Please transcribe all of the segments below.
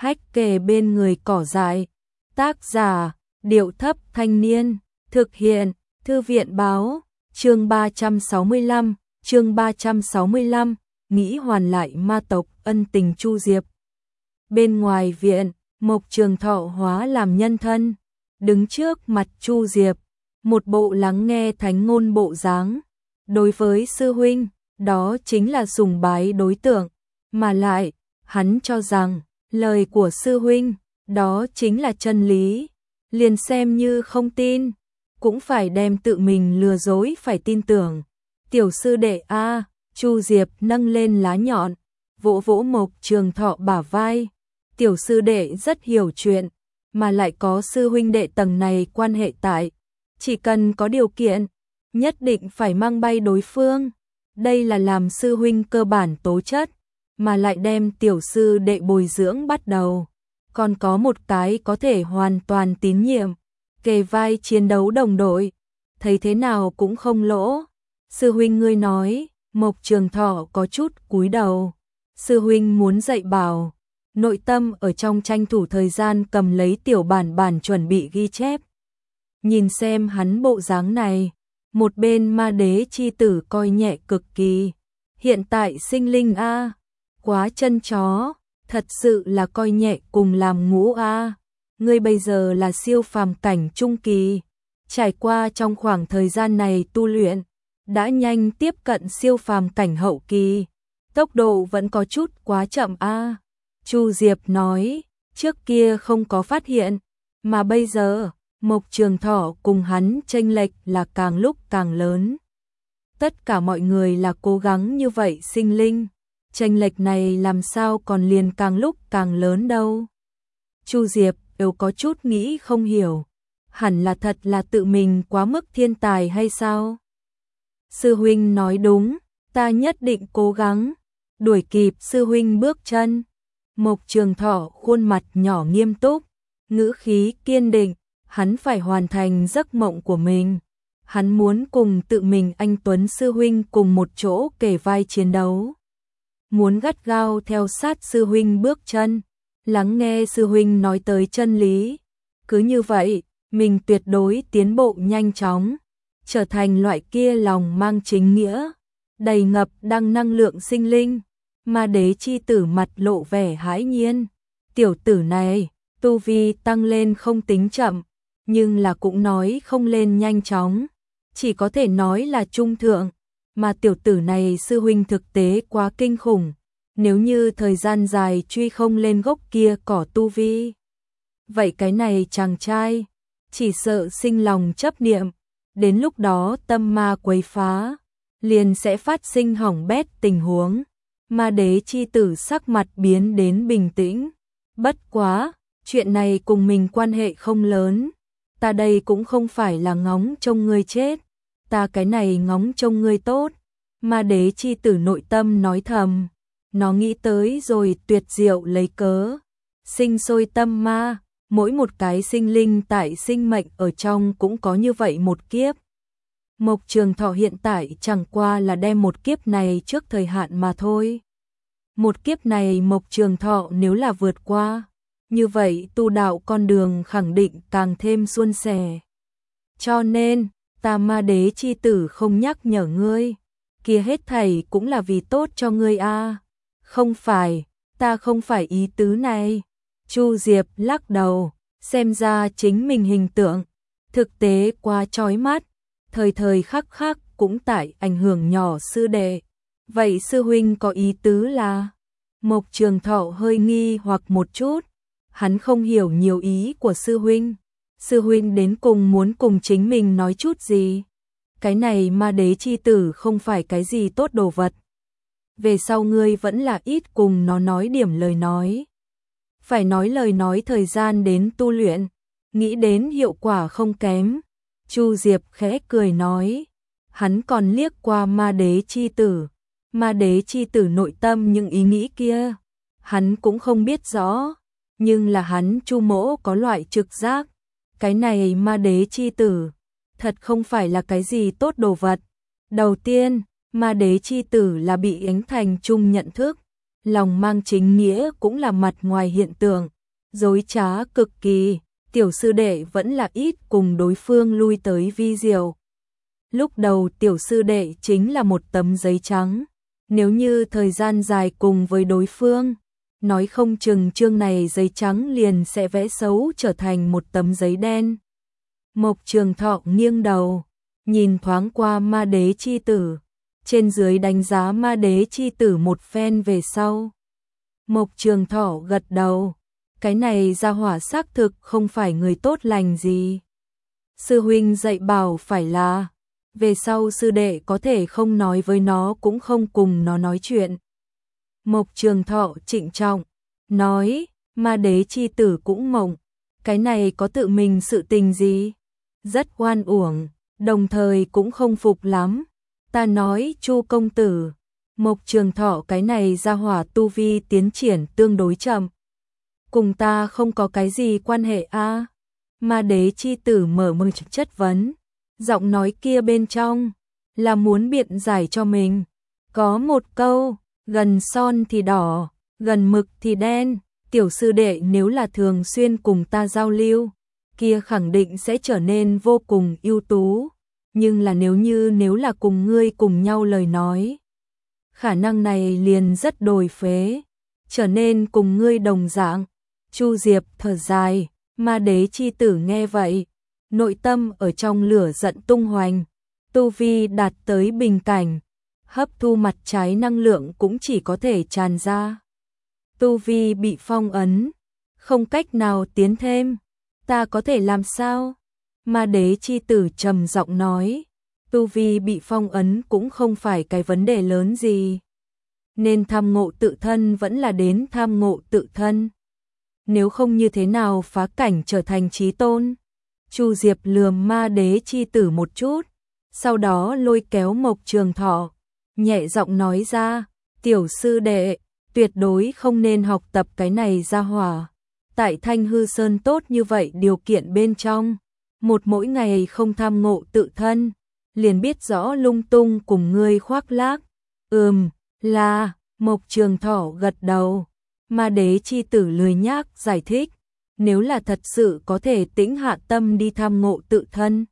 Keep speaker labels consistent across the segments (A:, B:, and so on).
A: hách kề bên người cỏ dại. Tác giả, Điệu Thấp Thanh Niên, thực hiện, Thư viện Báo, chương 365, nghĩ hoàn lại ma tộc ân tình Chu Diệp. Bên ngoài viện, Mộc Trường Thọ hóa làm nhân thân, đứng trước mặt Chu Diệp, một bộ lắng nghe thánh ngôn bộ dáng. Đối với sư huynh, đó chính là sùng bái đối tượng, mà lại, hắn cho rằng, lời của sư huynh, đó chính là chân lý, liền xem như không tin, cũng phải đem tự mình lừa dối phải tin tưởng. Tiểu sư đệ a, Chu Diệp nâng lên lá nhọn, vỗ vỗ Mộc Trường Thọ bả vai. Tiểu sư đệ rất hiểu chuyện, mà lại có sư huynh đệ tầng này quan hệ tại, chỉ cần có điều kiện, nhất định phải mang bay đối phương. Đây là làm sư huynh cơ bản tố chất, mà lại đem tiểu sư đệ bồi dưỡng bắt đầu. Còn có một cái có thể hoàn toàn tín nhiệm, kề vai chiến đấu đồng đội, thấy thế nào cũng không lỗ. Sư huynh ngươi nói, Mộc Trường Thọ có chút cúi đầu. Sư huynh muốn dạy bảo, nội tâm ở trong tranh thủ thời gian cầm lấy tiểu bản chuẩn bị ghi chép. Nhìn xem hắn bộ dáng này, một bên ma đế chi tử coi nhẹ cực kỳ. Hiện tại sinh linh a, quá chân chó, thật sự là coi nhẹ cùng làm ngũ a. Ngươi bây giờ là siêu phàm cảnh trung kỳ, trải qua trong khoảng thời gian này tu luyện, đã nhanh tiếp cận siêu phàm cảnh hậu kỳ, tốc độ vẫn có chút quá chậm a. Chu Diệp nói, trước kia không có phát hiện, mà bây giờ, Mộc Trường Thọ cùng hắn chênh lệch là càng lúc càng lớn. Tất cả mọi người là cố gắng như vậy sinh linh, chênh lệch này làm sao còn liền càng lúc càng lớn đâu. Chu Diệp đều có chút nghĩ không hiểu, hẳn là thật là tự mình quá mức thiên tài hay sao? Sư huynh nói đúng, ta nhất định cố gắng, đuổi kịp sư huynh bước chân. Mộc Trường Thọ khuôn mặt nhỏ nghiêm túc, ngữ khí kiên định, hắn phải hoàn thành giấc mộng của mình. Hắn muốn cùng tự mình anh Tuấn sư huynh cùng một chỗ kề vai chiến đấu. Muốn gắt gao theo sát sư huynh bước chân, lắng nghe sư huynh nói tới chân lý. Cứ như vậy, mình tuyệt đối tiến bộ nhanh chóng, trở thành loại kia lòng mang chính nghĩa, đầy ngập đăng năng lượng sinh linh. Ma đế chi tử mặt lộ vẻ hãi nhiên. Tiểu tử này, tu vi tăng lên không tính chậm, nhưng là cũng nói không lên nhanh chóng, chỉ có thể nói là trung thượng, mà tiểu tử này sư huynh thực tế quá kinh khủng, nếu như thời gian dài truy không lên gốc kia cỏ tu vi. Vậy cái này chàng trai, chỉ sợ sinh lòng chấp niệm, đến lúc đó tâm ma quấy phá, liền sẽ phát sinh hỏng bét tình huống. Ma đế chi tử sắc mặt biến đến bình tĩnh, bất quá, chuyện này cùng mình quan hệ không lớn, ta đây cũng không phải là ngóng trông ngươi chết, ta cái này ngóng trông ngươi tốt. Ma đế chi tử nội tâm nói thầm, nó nghĩ tới rồi tuyệt diệu lấy cớ, sinh sôi tâm ma, mỗi một cái sinh linh tại sinh mệnh ở trong cũng có như vậy một kiếp. Mộc Trường Thọ hiện tại chẳng qua là đem một kiếp này trước thời hạn mà thôi. Một kiếp này Mộc Trường Thọ nếu là vượt qua, như vậy tu đạo con đường khẳng định càng thêm suôn sẻ. Cho nên, ta ma đế chi tử không nhắc nhở ngươi, kia hết thảy cũng là vì tốt cho ngươi a. Không phải, ta không phải ý tứ này. Chu Diệp lắc đầu, xem ra chính mình hình tượng, thực tế quá chói mắt, thời thời khắc khắc cũng tại ảnh hưởng nhỏ sư đệ. Vậy sư huynh có ý tứ là? Mộc Trường Thọ hơi nghi hoặc một chút, hắn không hiểu nhiều ý của sư huynh. Sư huynh đến cùng muốn cùng chính mình nói chút gì? Cái này ma đế chi tử không phải cái gì tốt đồ vật. Về sau ngươi vẫn là ít cùng nó nói điểm lời nói. Phải nói lời nói thời gian đến tu luyện, nghĩ đến hiệu quả không kém. Chu Diệp khẽ cười nói, hắn còn liếc qua ma đế chi tử. Ma đế chi tử nội tâm những ý nghĩ kia, hắn cũng không biết rõ, nhưng là hắn Chu mỗ có loại trực giác, cái này ma đế chi tử, thật không phải là cái gì tốt đồ vật. Đầu tiên, ma đế chi tử là bị Ánh Thành Trung nhận thức, lòng mang chính nghĩa cũng là mặt ngoài hiện tượng, dối trá cực kỳ, tiểu sư đệ vẫn là ít cùng đối phương lui tới vi diệu. Lúc đầu tiểu sư đệ chính là một tấm giấy trắng, nếu như thời gian dài cùng với đối phương, nói không chừng chương này giấy trắng liền sẽ vẽ xấu trở thành một tấm giấy đen. Mộc Trường Thọ nghiêng đầu, nhìn thoáng qua ma đế chi tử, trên dưới đánh giá ma đế chi tử một phen về sau. Mộc Trường Thọ gật đầu, cái này gia hỏa xác thực không phải người tốt lành gì. Sư huynh dạy bảo phải là, về sau sư đệ có thể không nói với nó cũng không cùng nó nói chuyện. Mộc Trường Thọ trịnh trọng, nói, ma đế chi tử cũng mộng, cái này có tự mình sự tình gì? Rất oan uổng, đồng thời cũng không phục lắm. Ta nói Chu công tử, Mộc Trường Thọ cái này gia hỏa tu vi tiến triển tương đối chậm. Cùng ta không có cái gì quan hệ a. Ma đế chi tử mở mừng chất vấn, giọng nói kia bên trong là muốn biện giải cho mình. Có một câu, gần son thì đỏ, gần mực thì đen, tiểu sư đệ nếu là thường xuyên cùng ta giao lưu, kia khẳng định sẽ trở nên vô cùng ưu tú, nhưng là nếu là cùng ngươi cùng nhau lời nói, khả năng này liền rất đồi phế, trở nên cùng ngươi đồng dạng. Chu Diệp thở dài, ma đế chi tử nghe vậy, nội tâm ở trong lửa giận tung hoành, tu vi đạt tới bình cảnh, hấp thu mặt trái năng lượng cũng chỉ có thể tràn ra. Tu vi bị phong ấn, không cách nào tiến thêm, ta có thể làm sao? Ma đế chi tử trầm giọng nói, tu vi bị phong ấn cũng không phải cái vấn đề lớn gì. Nên tham ngộ tự thân vẫn là đến tham ngộ tự thân. Nếu không như thế nào phá cảnh trở thành chí tôn? Chu Diệp lườm ma đế chi tử một chút, sau đó lôi kéo Mộc Trường Thọ, nhẹ giọng nói ra, tiểu sư đệ, tuyệt đối không nên học tập cái này ra hỏa. Tại Thanh Hư Sơn tốt như vậy điều kiện bên trong, mỗi ngày không tham ngộ tự thân, liền biết rõ lung tung cùng ngươi khoác lác. Là, Mộc Trường Thọ gật đầu, ma đế chi tử lười nhác giải thích, nếu là thật sự có thể tĩnh hạ tâm đi tham ngộ tự thân.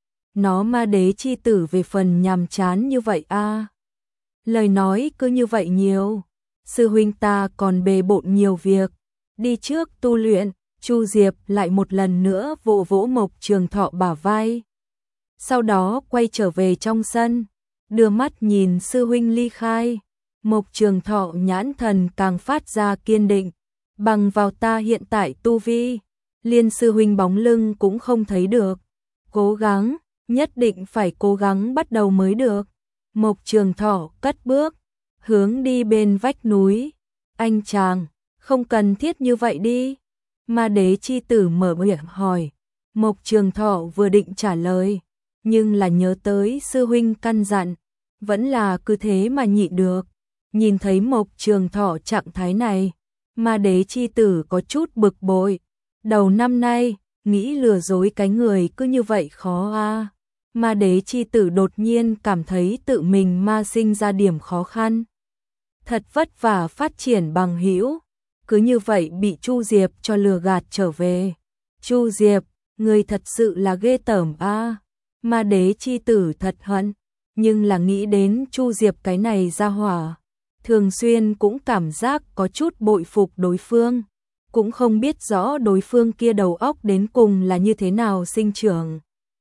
A: Nó ma đế chi tử về phần nhàm chán như vậy a. Lời nói cứ như vậy nhiều, sư huynh ta còn bề bộn nhiều việc, đi trước tu luyện. Chu Diệp lại một lần nữa vỗ vỗ Mộc Trường Thọ bả vai, sau đó quay trở về trong sân, đưa mắt nhìn sư huynh ly khai. Mộc Trường Thọ nhãn thần càng phát ra kiên định, bằng vào ta hiện tại tu vi, liên sư huynh bóng lưng cũng không thấy được, cố gắng, nhất định phải cố gắng bắt đầu mới được. Mộc Trường Thọ cất bước, hướng đi bên vách núi. Anh chàng, không cần thiết như vậy đi. Ma đế chi tử mở miệng hỏi. Mộc Trường Thọ vừa định trả lời, nhưng là nhớ tới sư huynh căn dặn, vẫn là cứ thế mà nhịn được. Nhìn thấy Mộc Trường Thọ trạng thái này, ma đế chi tử có chút bực bội. Đầu năm nay, nghĩ lừa dối cái người cứ như vậy khó a. Ma đế chi tử đột nhiên cảm thấy tự mình ma sinh ra điểm khó khăn. Thật vất vả phát triển bằng hữu, cứ như vậy bị Chu Diệp cho lừa gạt trở về. Chu Diệp, người thật sự là ghê tởm a. Ma đế chi tử thật hận, nhưng là nghĩ đến Chu Diệp cái này ra hỏa, thường xuyên cũng cảm giác có chút bội phục đối phương, cũng không biết rõ đối phương kia đầu óc đến cùng là như thế nào sinh trưởng.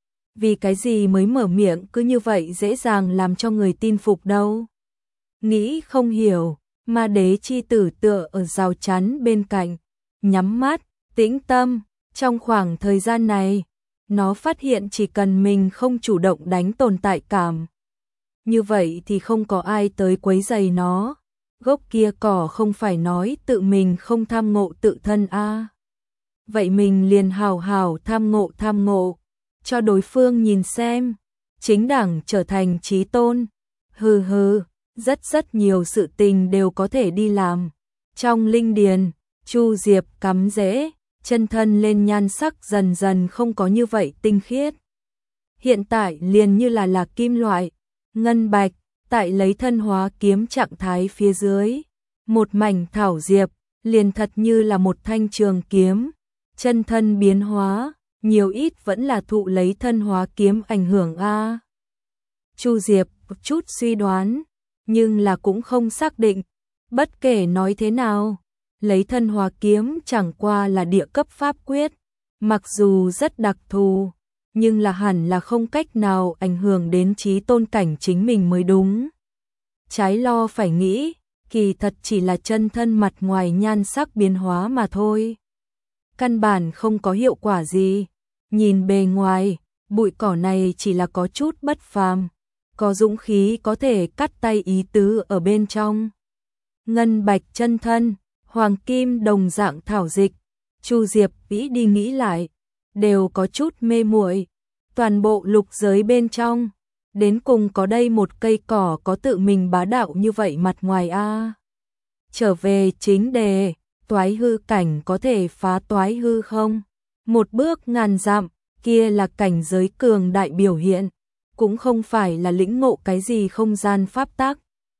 A: Vì cái gì mới mở miệng cứ như vậy dễ dàng làm cho người tin phục đâu. Nghĩ không hiểu, ma đế chi tử tựa ở rào chắn bên cạnh, nhắm mắt, tĩnh tâm. Trong khoảng thời gian này, nó phát hiện chỉ cần mình không chủ động đánh tồn tại cảm, như vậy thì không có ai tới quấy rầy nó. Gốc kia cỏ không phải nói tự mình không tham ngộ tự thân a. Vậy mình liền hào hào tham ngộ, cho đối phương nhìn xem, chính đẳng trở thành chí tôn. Hừ hừ, rất nhiều sự tình đều có thể đi làm. Trong linh điền, Chu Diệp cắm rễ, chân thân lên nhan sắc dần dần không có như vậy tinh khiết. Hiện tại liền như là kim loại, ngân bạch, tại lấy thân hóa kiếm trạng thái phía dưới, một mảnh thảo diệp, liền thật như là một thanh trường kiếm, chân thân biến hóa, nhiều ít vẫn là thụ lấy thân hóa kiếm ảnh hưởng a. Chu Diệp chút suy đoán, nhưng là cũng không xác định, bất kể nói thế nào, lấy thân hóa kiếm chẳng qua là địa cấp pháp quyết, mặc dù rất đặc thù, nhưng là hẳn là không cách nào ảnh hưởng đến chí tôn cảnh chính mình mới đúng. Trái lo phải nghĩ, kỳ thật chỉ là chân thân mặt ngoài nhan sắc biến hóa mà thôi. Căn bản không có hiệu quả gì, nhìn bề ngoài, bụi cỏ này chỉ là có chút bất phàm, có dũng khí có thể cắt tay ý tứ ở bên trong. Ngân bạch chân thân, hoàng kim đồng dạng thảo dịch, Chu Diệp nghĩ đi nghĩ lại, đều có chút mê muội. Toàn bộ lục giới bên trong, đến cùng có đây một cây cỏ có tự mình bá đạo như vậy mặt ngoài a. Trở về chính đề, toái hư cảnh có thể phá toái hư không? Một bước ngàn dặm, kia là cảnh giới cường đại biểu hiện, cũng không phải là lĩnh ngộ cái gì không gian pháp tắc,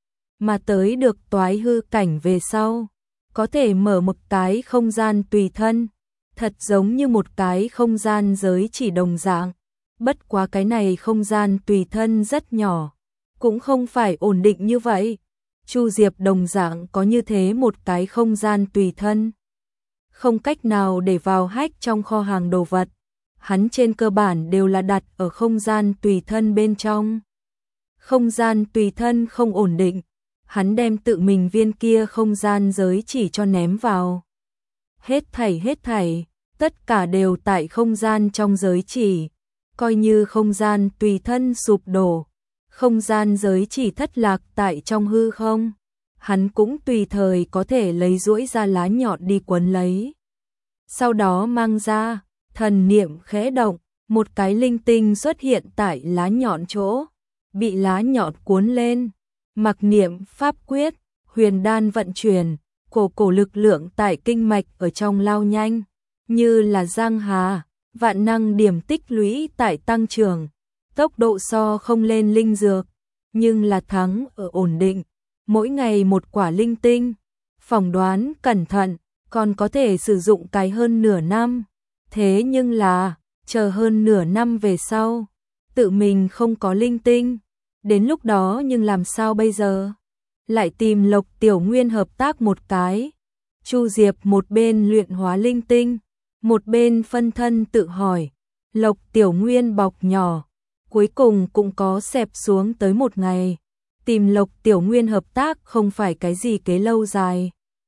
A: mà tới được toái hư cảnh về sau, có thể mở một cái không gian tùy thân, thật giống như một cái không gian giới chỉ đồng dạng. Bất quá cái này không gian tùy thân rất nhỏ, cũng không phải ổn định như vậy. Chu Diệp đồng dạng có như thế một cái không gian tùy thân, không cách nào để vào hách trong kho hàng đồ vật, hắn trên cơ bản đều là đặt ở không gian tùy thân bên trong. Không gian tùy thân không ổn định, hắn đem tự mình viên kia không gian giới chỉ cho ném vào. Hết thảy, tất cả đều tại không gian trong giới chỉ, coi như không gian tùy thân sụp đổ, không gian giới chỉ thất lạc tại trong hư không, hắn cũng tùy thời có thể lấy duỗi ra lá nhọn đi quấn lấy. Sau đó mang ra, thần niệm khẽ động, một cái linh tinh xuất hiện tại lá nhọn chỗ, bị lá nhọn cuốn lên, mặc niệm pháp quyết, huyền đan vận chuyển, cổ lực lượng tại kinh mạch ở trong lao nhanh, như là giang hà, vạn năng điểm tích lũy tại tăng trưởng, tốc độ so không lên linh dược, nhưng là thắng ở ổn định, mỗi ngày một quả linh tinh, phỏng đoán cẩn thận, còn có thể sử dụng cái hơn nửa năm, thế nhưng là, chờ hơn nửa năm về sau, tự mình không có linh tinh, đến lúc đó nhưng làm sao bây giờ? Lại tìm Lộc Tiểu Nguyên hợp tác một cái, Chu Diệp một bên luyện hóa linh tinh, một bên phân thân tự hỏi, Lộc Tiểu Nguyên bọc nhỏ, cuối cùng cũng có xẹp xuống tới một ngày, tìm Lộc Tiểu Nguyên hợp tác không phải cái gì kế lâu dài,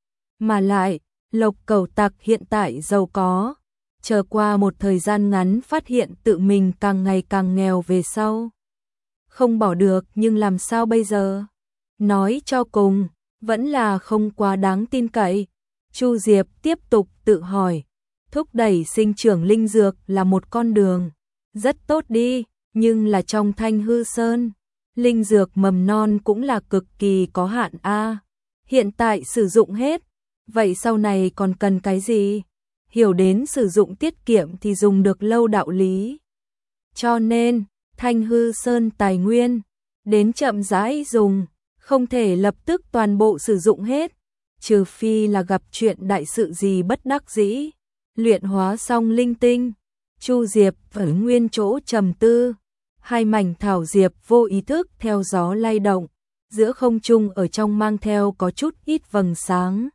A: mà lại, Lộc Cẩu Tặc hiện tại giàu có, chờ qua một thời gian ngắn phát hiện tự mình càng ngày càng nghèo về sau. Không bỏ được nhưng làm sao bây giờ? Nói cho cùng, vẫn là không quá đáng tin cậy. Chu Diệp tiếp tục tự hỏi, thúc đẩy sinh trưởng linh dược là một con đường, rất tốt đi, nhưng là trong Thanh Hư Sơn, linh dược mầm non cũng là cực kỳ có hạn a. Hiện tại sử dụng hết, vậy sau này còn cần cái gì? Hiểu đến sử dụng tiết kiệm thì dùng được lâu đạo lý. Cho nên, Thanh Hư Sơn tài nguyên, đến chậm rãi dùng, không thể lập tức toàn bộ sử dụng hết, trừ phi là gặp chuyện đại sự gì bất đắc dĩ. Luyện hóa xong linh tinh, Chu Diệp ở nguyên chỗ trầm tư, hai mảnh thảo diệp vô ý thức theo gió lay động, giữa không trung ở trong mang theo có chút ít vầng sáng.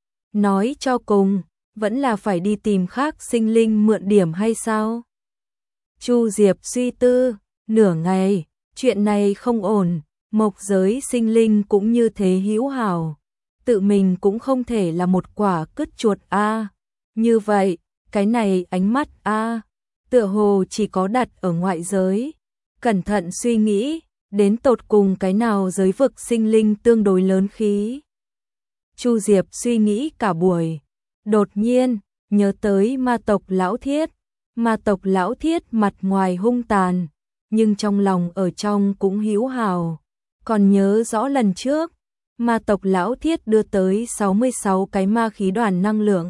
A: Nói cho cùng, vẫn là phải đi tìm khác sinh linh mượn điểm hay sao? Chu Diệp suy tư, nửa ngày, chuyện này không ổn, mộc giới sinh linh cũng như thế hữu hảo, tự mình cũng không thể là một quả cứt chuột a. Như vậy, cái này ánh mắt a, tựa hồ chỉ có đặt ở ngoại giới. Cẩn thận suy nghĩ, đến tột cùng cái nào giới vực sinh linh tương đối lớn khí. Chu Diệp suy nghĩ cả buổi, đột nhiên nhớ tới ma tộc Lão Thiết. Ma tộc Lão Thiết mặt ngoài hung tàn, nhưng trong lòng ở trong cũng hữu hảo. Còn nhớ rõ lần trước, ma tộc Lão Thiết đưa tới 66 cái ma khí đoàn năng lượng,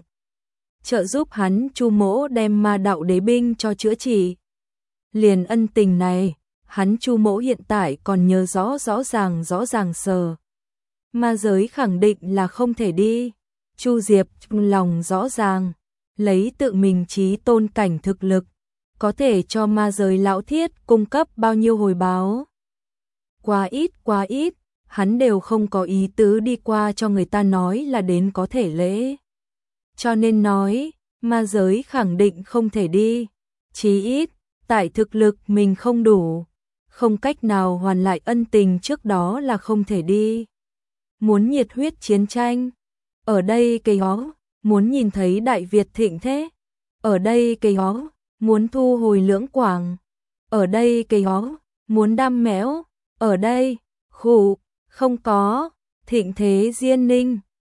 A: trợ giúp hắn Chu Mỗ đem ma đạo đế binh cho chữa trị. Liền ân tình này, hắn Chu Mỗ hiện tại còn nhớ rõ ràng sờ. Ma giới khẳng định là không thể đi. Chu Diệp lòng rõ ràng, lấy tự mình chí tôn cảnh thực lực, có thể cho ma giới lão thiết cung cấp bao nhiêu hồi báo. Quá ít, hắn đều không có ý tứ đi qua cho người ta nói là đến có thể lễ. Cho nên nói, ma giới khẳng định không thể đi, chí ít, tại thực lực mình không đủ, không cách nào hoàn lại ân tình trước đó là không thể đi. Muốn nhiệt huyết chiến tranh, ở đây cây hó, muốn nhìn thấy Đại Việt thịnh thế, ở đây cây hó, muốn thu hồi Lưỡng Quảng, ở đây cây hó, muốn đam mẽo, ở đây, khủ, không có, thịnh thế Diên Ninh,